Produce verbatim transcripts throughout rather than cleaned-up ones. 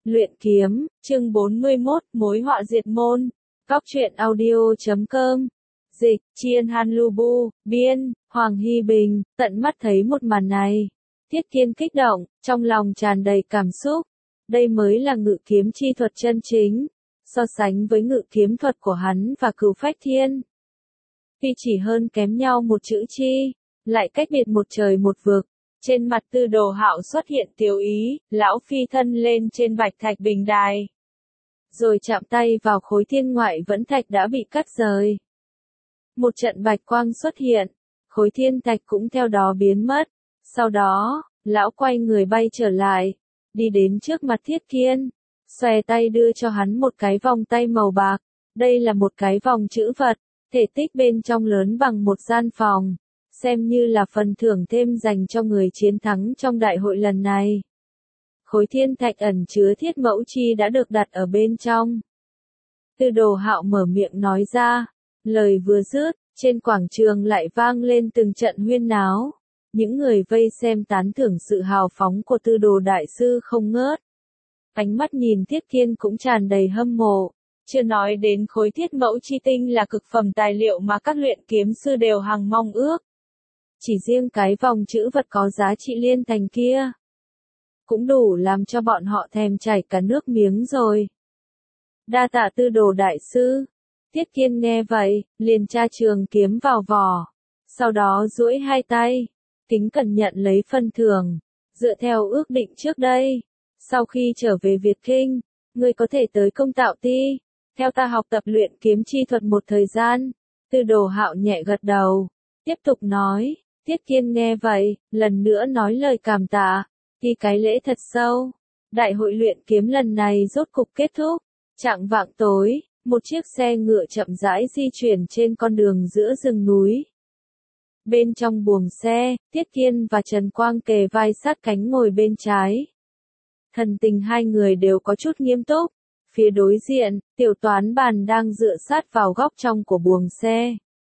Luyện kiếm, chương bốn mươi mốt, mối họa diệt môn. Góc truyện audio chấm com. Dịch, Chiên Han Lubu, biên, Hoàng Hy Bình, tận mắt thấy một màn này. Tiết Kiên kích động, trong lòng tràn đầy cảm xúc. Đây mới là ngự kiếm chi thuật chân chính. So sánh với ngự kiếm thuật của hắn và Cửu Phách Thiên, tuy chỉ hơn kém nhau một chữ chi, lại cách biệt một trời một vực. Trên mặt Tư Đồ Hạo xuất hiện tiêu ý, lão phi thân lên trên bạch thạch bình đài. Rồi chạm tay vào khối thiên ngoại vẫn thạch đã bị cắt rời. Một trận bạch quang xuất hiện, khối thiên thạch cũng theo đó biến mất. Sau đó, lão quay người bay trở lại, đi đến trước mặt Thiết Kiên, xòe tay đưa cho hắn một cái vòng tay màu bạc. Đây là một cái vòng chữ vật, thể tích bên trong lớn bằng một gian phòng. Xem như là phần thưởng thêm dành cho người chiến thắng trong đại hội lần này. Khối thiên thạch ẩn chứa thiết mẫu chi đã được đặt ở bên trong. Tư Đồ Hạo mở miệng nói ra, lời vừa dứt, trên quảng trường lại vang lên từng trận huyên náo. Những người vây xem tán thưởng sự hào phóng của Tư Đồ đại sư không ngớt. Ánh mắt nhìn Thiết Kiên cũng tràn đầy hâm mộ. Chưa nói đến khối thiết mẫu chi tinh là cực phẩm tài liệu mà các luyện kiếm sư đều hằng mong ước. Chỉ riêng cái vòng chữ vật có giá trị liên thành kia, cũng đủ làm cho bọn họ thèm chảy cả nước miếng rồi. Đa tạ Tư Đồ đại sư. Tiết Kiên nghe vậy, liền tra trường kiếm vào vỏ. Sau đó duỗi hai tay, kính cẩn nhận lấy phân thưởng. Dựa theo ước định trước đây, sau khi trở về Việt Kinh, ngươi có thể tới Công Tạo Ti, theo ta học tập luyện kiếm chi thuật một thời gian. Tư Đồ Hạo nhẹ gật đầu, tiếp tục nói. Tiết Kiên nghe vậy, lần nữa nói lời cảm tạ, thì cái lễ thật sâu. Đại hội luyện kiếm lần này rốt cục kết thúc. Chạng vạng tối, một chiếc xe ngựa chậm rãi di chuyển trên con đường giữa rừng núi. Bên trong buồng xe, Tiết Kiên và Trần Quang kề vai sát cánh ngồi bên trái. Thần tình hai người đều có chút nghiêm túc. Phía đối diện, Tiểu Toán Bàn đang dựa sát vào góc trong của buồng xe.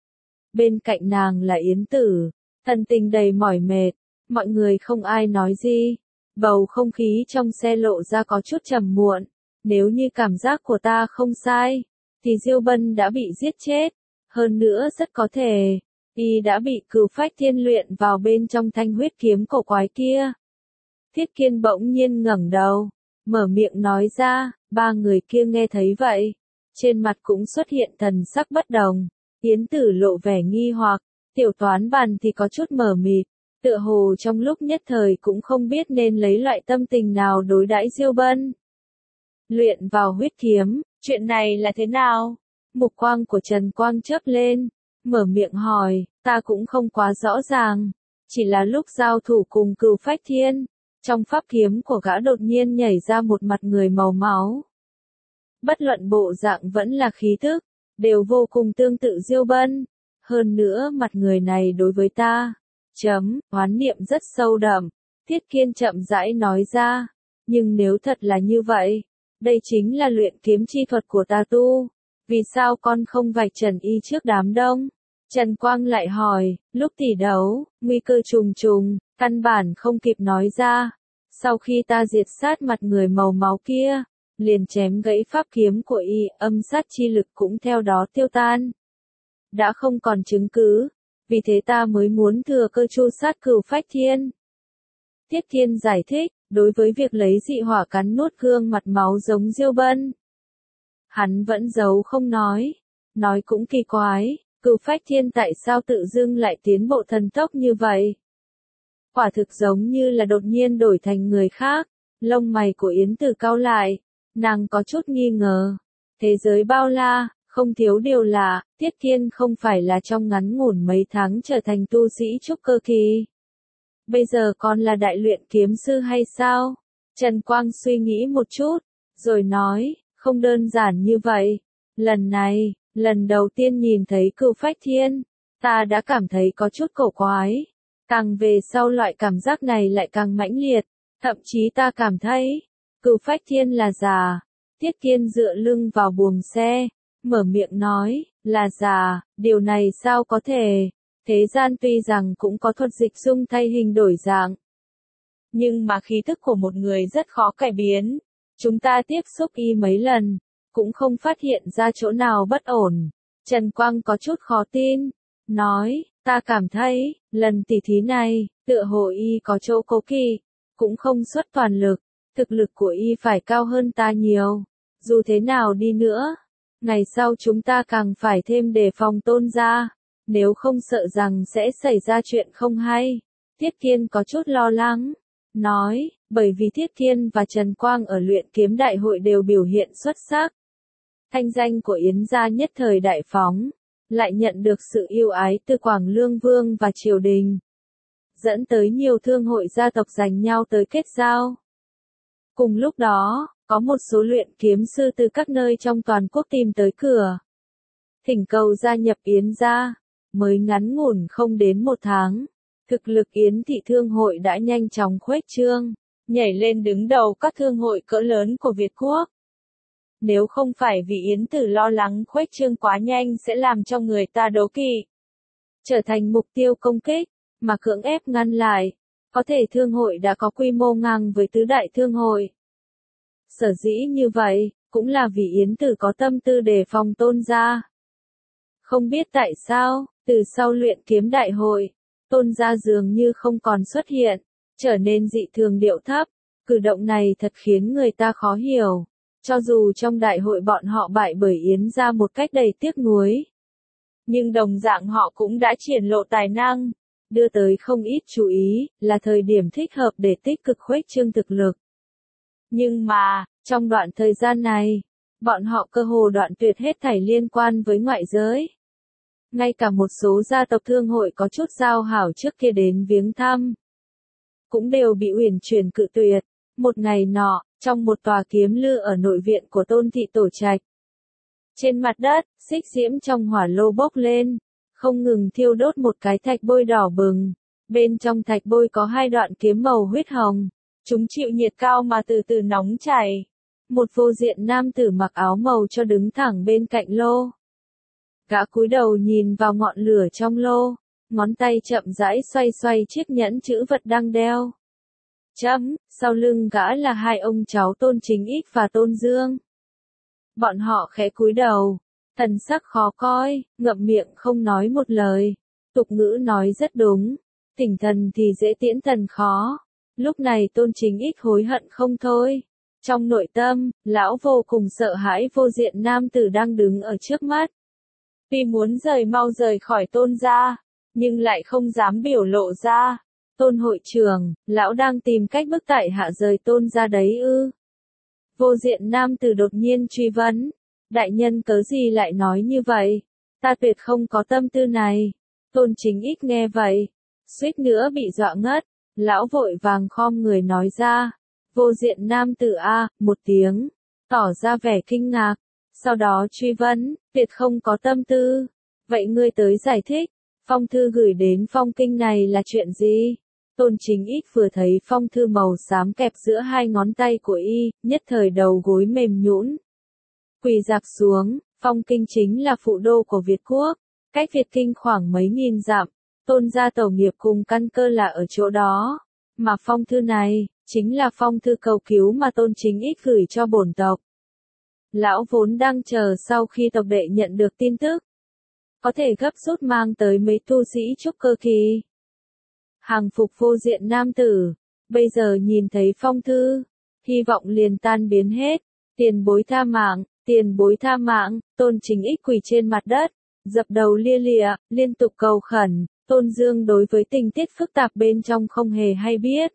Bên cạnh nàng là Yến Tử. Thần tình đầy mỏi mệt, mọi người không ai nói gì. Bầu không khí trong xe lộ ra có chút trầm muộn. Nếu như cảm giác của ta không sai, thì Diêu Bân đã bị giết chết. Hơn nữa rất có thể, y đã bị Cửu Phách Thiên luyện vào bên trong thanh huyết kiếm cổ quái kia. Thiết Kiên bỗng nhiên ngẩng đầu, mở miệng nói ra. Ba người kia nghe thấy vậy, trên mặt cũng xuất hiện thần sắc bất đồng. Yến Tử lộ vẻ nghi hoặc. Tiểu Toán Bàn thì có chút mờ mịt, tựa hồ trong lúc nhất thời cũng không biết nên lấy loại tâm tình nào đối đãi Diêu Bân. Luyện vào huyết kiếm, chuyện này là thế nào? Mục quang của Trần Quang chớp lên, mở miệng hỏi, ta cũng không quá rõ ràng, chỉ là lúc giao thủ cùng Cửu Phách Thiên, trong pháp kiếm của gã đột nhiên nhảy ra một mặt người màu máu. Bất luận bộ dạng vẫn là khí thức, đều vô cùng tương tự Diêu Bân. Hơn nữa mặt người này đối với ta, chấm, oán niệm rất sâu đậm. Thiết Kiên chậm rãi nói ra, nhưng nếu thật là như vậy, đây chính là luyện kiếm chi thuật của ta tu, vì sao con không vạch trần y trước đám đông? Trần Quang lại hỏi, lúc tỷ đấu, nguy cơ trùng trùng, căn bản không kịp nói ra. Sau khi ta diệt sát mặt người màu máu kia, liền chém gãy pháp kiếm của y, âm sát chi lực cũng theo đó tiêu tan. Đã không còn chứng cứ, vì thế ta mới muốn thừa cơ tru sát Cửu Phách Thiên. Tiết Kiên giải thích, đối với việc lấy dị hỏa cắn nuốt gương mặt máu giống Diêu Bân, hắn vẫn giấu không nói, nói cũng kỳ quái, Cửu Phách Thiên tại sao tự dưng lại tiến bộ thần tốc như vậy? Quả thực giống như là đột nhiên đổi thành người khác. Lông mày của Yến Tử cau lại, nàng có chút nghi ngờ. Thế giới bao la, không thiếu điều lạ, Tiết Kiên không phải là trong ngắn ngủn mấy tháng trở thành tu sĩ trúc cơ kỳ. Bây giờ còn là đại luyện kiếm sư hay sao? Trần Quang suy nghĩ một chút, rồi nói, không đơn giản như vậy. Lần này, lần đầu tiên nhìn thấy Cửu Phách Thiên, ta đã cảm thấy có chút cổ quái. Càng về sau loại cảm giác này lại càng mãnh liệt, thậm chí ta cảm thấy, Cửu Phách Thiên là già. Tiết Kiên dựa lưng vào buồng xe, mở miệng nói, là già, điều này sao có thể? Thế gian tuy rằng cũng có thuật dịch dung thay hình đổi dạng, nhưng mà khí thức của một người rất khó cải biến. Chúng ta tiếp xúc y mấy lần, cũng không phát hiện ra chỗ nào bất ổn. Trần Quang có chút khó tin, nói, ta cảm thấy, lần tỉ thí này, tựa hồ y có chỗ cố kỵ, cũng không xuất toàn lực, thực lực của y phải cao hơn ta nhiều. Dù thế nào đi nữa, ngày sau chúng ta càng phải thêm đề phòng Tôn gia, nếu không sợ rằng sẽ xảy ra chuyện không hay. Thiết Kiên có chút lo lắng, nói, bởi vì Thiết Kiên và Trần Quang ở luyện kiếm đại hội đều biểu hiện xuất sắc. Thanh danh của Yến gia nhất thời đại phóng, lại nhận được sự yêu ái từ Quảng Lương Vương và triều đình, dẫn tới nhiều thương hội gia tộc giành nhau tới kết giao. Cùng lúc đó, có một số luyện kiếm sư từ các nơi trong toàn quốc tìm tới cửa, thỉnh cầu gia nhập Yến gia. Mới ngắn ngủn không đến một tháng, thực lực Yến thị thương hội đã nhanh chóng khuếch trương, nhảy lên đứng đầu các thương hội cỡ lớn của Việt Quốc. Nếu không phải vì Yến Tử lo lắng khuếch trương quá nhanh sẽ làm cho người ta đố kỵ, trở thành mục tiêu công kích, mà cưỡng ép ngăn lại, có thể thương hội đã có quy mô ngang với tứ đại thương hội. Sở dĩ như vậy, cũng là vì Yến Tử có tâm tư đề phòng Tôn gia. Không biết tại sao, từ sau luyện kiếm đại hội, Tôn gia dường như không còn xuất hiện, trở nên dị thường điệu thấp. Cử động này thật khiến người ta khó hiểu. Cho dù trong đại hội bọn họ bại bởi Yến gia một cách đầy tiếc nuối, nhưng đồng dạng họ cũng đã triển lộ tài năng, đưa tới không ít chú ý, là thời điểm thích hợp để tích cực khuếch trương thực lực. Nhưng mà, trong đoạn thời gian này, bọn họ cơ hồ đoạn tuyệt hết thảy liên quan với ngoại giới. Ngay cả một số gia tộc thương hội có chút giao hảo trước kia đến viếng thăm, cũng đều bị uyển chuyển cự tuyệt. Một ngày nọ, trong một tòa kiếm lư ở nội viện của Tôn thị tổ trạch, trên mặt đất, xích diễm trong hỏa lô bốc lên, không ngừng thiêu đốt một cái thạch bôi đỏ bừng. Bên trong thạch bôi có hai đoạn kiếm màu huyết hồng, chúng chịu nhiệt cao mà từ từ nóng chảy. Một vô diện nam tử mặc áo màu cho đứng thẳng bên cạnh lô. Gã cúi đầu nhìn vào ngọn lửa trong lô, ngón tay chậm rãi xoay xoay chiếc nhẫn chữ vật đang đeo. Chấm, sau lưng gã là hai ông cháu Tôn Chính Ích và Tôn Dương. Bọn họ khẽ cúi đầu, thần sắc khó coi, ngậm miệng không nói một lời. Tục ngữ nói rất đúng, tỉnh thần thì dễ tiễn thần khó. Lúc này Tôn Chính Ích hối hận không thôi. Trong nội tâm, lão vô cùng sợ hãi vô diện nam tử đang đứng ở trước mắt. Vì muốn rời mau rời khỏi Tôn gia, nhưng lại không dám biểu lộ ra. Tôn hội trưởng, lão đang tìm cách bức tại hạ rời Tôn gia đấy ư? Vô diện nam tử đột nhiên truy vấn. Đại nhân cớ gì lại nói như vậy? Ta tuyệt không có tâm tư này. Tôn Chính Ích nghe vậy, suýt nữa bị dọa ngất. Lão vội vàng khom người nói ra. Vô diện nam tử a, một tiếng, tỏ ra vẻ kinh ngạc. Sau đó truy vấn, tuyệt không có tâm tư. Vậy ngươi tới giải thích, phong thư gửi đến phong kinh này là chuyện gì? Tôn Chính Ích vừa thấy phong thư màu xám kẹp giữa hai ngón tay của y, nhất thời đầu gối mềm nhũn, quỳ dạp xuống. Phong kinh chính là phụ đô của Việt Quốc, cách Việt Kinh khoảng mấy nghìn dặm. Tôn gia tổ nghiệp cùng căn cơ là ở chỗ đó, mà phong thư này chính là phong thư cầu cứu mà Tôn Chính Ích gửi cho bổn tộc. Lão vốn đang chờ sau khi tộc đệ nhận được tin tức, có thể gấp rút mang tới mấy tu sĩ trúc cơ kỳ. Hàng phục vô diện nam tử, bây giờ nhìn thấy phong thư, hy vọng liền tan biến hết. Tiền bối tha mạng, tiền bối tha mạng. Tôn Chính Ích quỳ trên mặt đất, dập đầu lia lịa, liên tục cầu khẩn. Tôn Dương đối với tình tiết phức tạp bên trong không hề hay biết.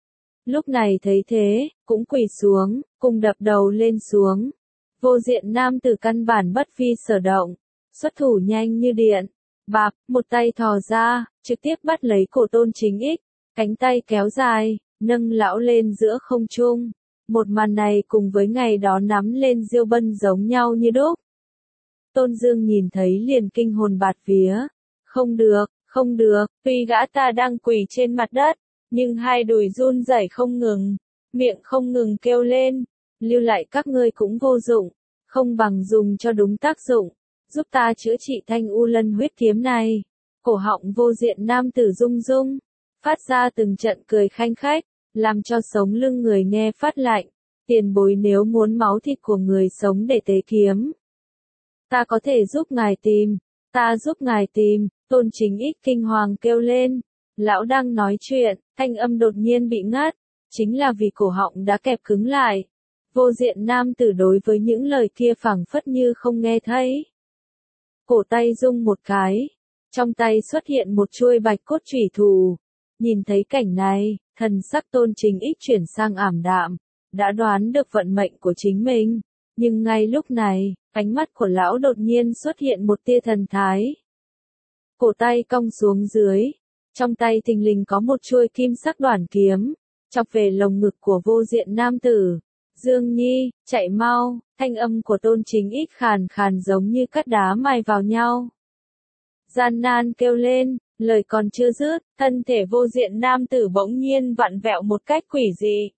Lúc này thấy thế, cũng quỳ xuống, cùng đập đầu lên xuống. Vô diện nam tử căn bản bất vi sở động, xuất thủ nhanh như điện. Bạp, một tay thò ra, trực tiếp bắt lấy cổ Tôn Chính Ích, cánh tay kéo dài, nâng lão lên giữa không trung. Một màn này cùng với ngày đó nắm lên diêu bân giống nhau như đúc. Tôn Dương nhìn thấy liền kinh hồn bạt vía. Không được, không được, tuy gã ta đang quỳ trên mặt đất, nhưng hai đùi run rẩy không ngừng, miệng không ngừng kêu lên, lưu lại các ngươi cũng vô dụng, không bằng dùng cho đúng tác dụng, giúp ta chữa trị thanh u lân huyết kiếm này. Cổ họng vô diện nam tử rung rung, phát ra từng trận cười khanh khách, làm cho sống lưng người nghe phát lạnh. Tiền bối nếu muốn máu thịt của người sống để tế kiếm, ta có thể giúp ngài tìm, ta giúp ngài tìm, Tôn Chính Ích kinh hoàng kêu lên. Lão đang nói chuyện, thanh âm đột nhiên bị ngắt, chính là vì cổ họng đã kẹp cứng lại. Vô Diện nam tử đối với những lời kia phảng phất như không nghe thấy. Cổ tay rung một cái, trong tay xuất hiện một chuôi bạch cốt chủy thủ. Nhìn thấy cảnh này, thần sắc Tôn Chính Ích chuyển sang ảm đạm, đã đoán được vận mệnh của chính mình. Nhưng ngay lúc này, ánh mắt của lão đột nhiên xuất hiện một tia thần thái. Cổ tay cong xuống dưới, trong tay thình lình có một chuôi kim sắc đoản kiếm, chọc về lồng ngực của Vô Diện nam tử. Dương Nhi, chạy mau, thanh âm của Tôn Chính Ích khàn khàn giống như cắt đá mài vào nhau. Gian nan kêu lên, lời còn chưa dứt, thân thể Vô Diện nam tử bỗng nhiên vặn vẹo một cách quỷ dị.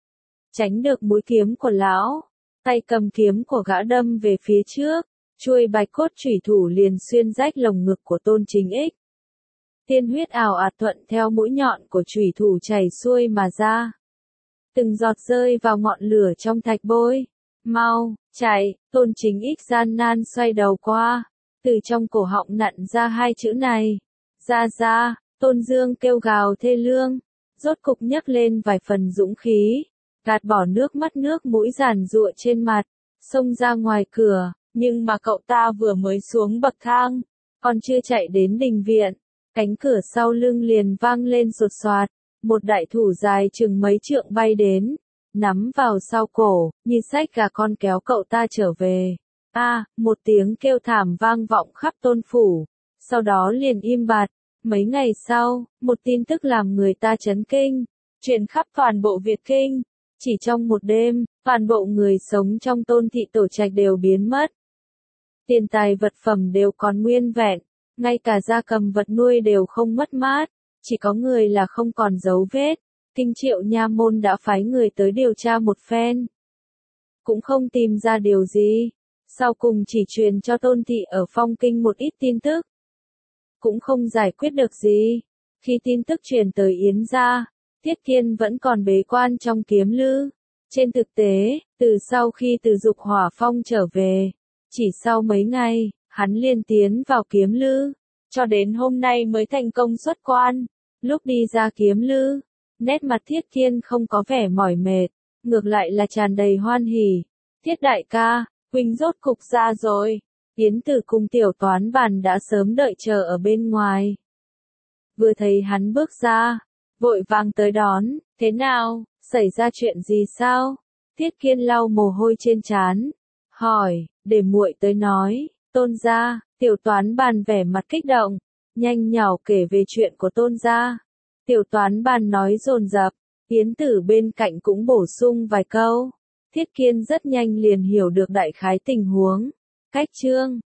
Tránh được mũi kiếm của lão, tay cầm kiếm của gã đâm về phía trước, chuôi bạch cốt chủy thủ liền xuyên rách lồng ngực của Tôn Chính Ích. Tiên huyết ào ạt thuận theo mũi nhọn của chủy thủ chảy xuôi mà ra. Từng giọt rơi vào ngọn lửa trong thạch bôi. Mau, chạy, Tôn Chính Ích gian nan xoay đầu qua, từ trong cổ họng nặn ra hai chữ này. Ra ra, Tôn Dương kêu gào thê lương, rốt cục nhấc lên vài phần dũng khí, gạt bỏ nước mắt nước mũi giàn giụa trên mặt, xông ra ngoài cửa, nhưng mà cậu ta vừa mới xuống bậc thang, còn chưa chạy đến đình viện, cánh cửa sau lưng liền vang lên sột soạt, một đại thủ dài chừng mấy trượng bay đến, nắm vào sau cổ, như xách gà con kéo cậu ta trở về. A, à, một tiếng kêu thảm vang vọng khắp Tôn phủ, sau đó liền im bặt. Mấy ngày sau, một tin tức làm người ta chấn kinh, truyền khắp toàn bộ Việt Kinh. Chỉ trong một đêm, toàn bộ người sống trong Tôn thị tổ trạch đều biến mất. Tiền tài vật phẩm đều còn nguyên vẹn, ngay cả gia cầm vật nuôi đều không mất mát, chỉ có người là không còn dấu vết. Kinh Triệu nha môn đã phái người tới điều tra một phen, cũng không tìm ra điều gì, sau cùng chỉ truyền cho Tôn thị ở Phong Kinh một ít tin tức, cũng không giải quyết được gì. Khi tin tức truyền tới Yến gia, Tiết Kiên vẫn còn bế quan trong kiếm lư. Trên thực tế, từ sau khi từ Dục Hỏa Phong trở về, chỉ sau mấy ngày, hắn liền tiến vào kiếm lư, cho đến hôm nay mới thành công xuất quan. Lúc đi ra kiếm lư, nét mặt Tiết Kiên không có vẻ mỏi mệt, ngược lại là tràn đầy hoan hỉ. Tiết đại ca, huynh rốt cục ra rồi. Yến Tử cùng tiểu toán bàn đã sớm đợi chờ ở bên ngoài. Vừa thấy hắn bước ra, vội vàng tới đón. Thế nào, xảy ra chuyện gì sao? Tiết Kiên lau mồ hôi trên trán, hỏi, để muội tới nói. Tôn gia, tiểu toán bàn vẻ mặt kích động, nhanh nhảu kể về chuyện của Tôn gia. Tiểu toán bàn nói dồn dập, Yến Tử bên cạnh cũng bổ sung vài câu. Tiết Kiên rất nhanh liền hiểu được đại khái tình huống. Cách chương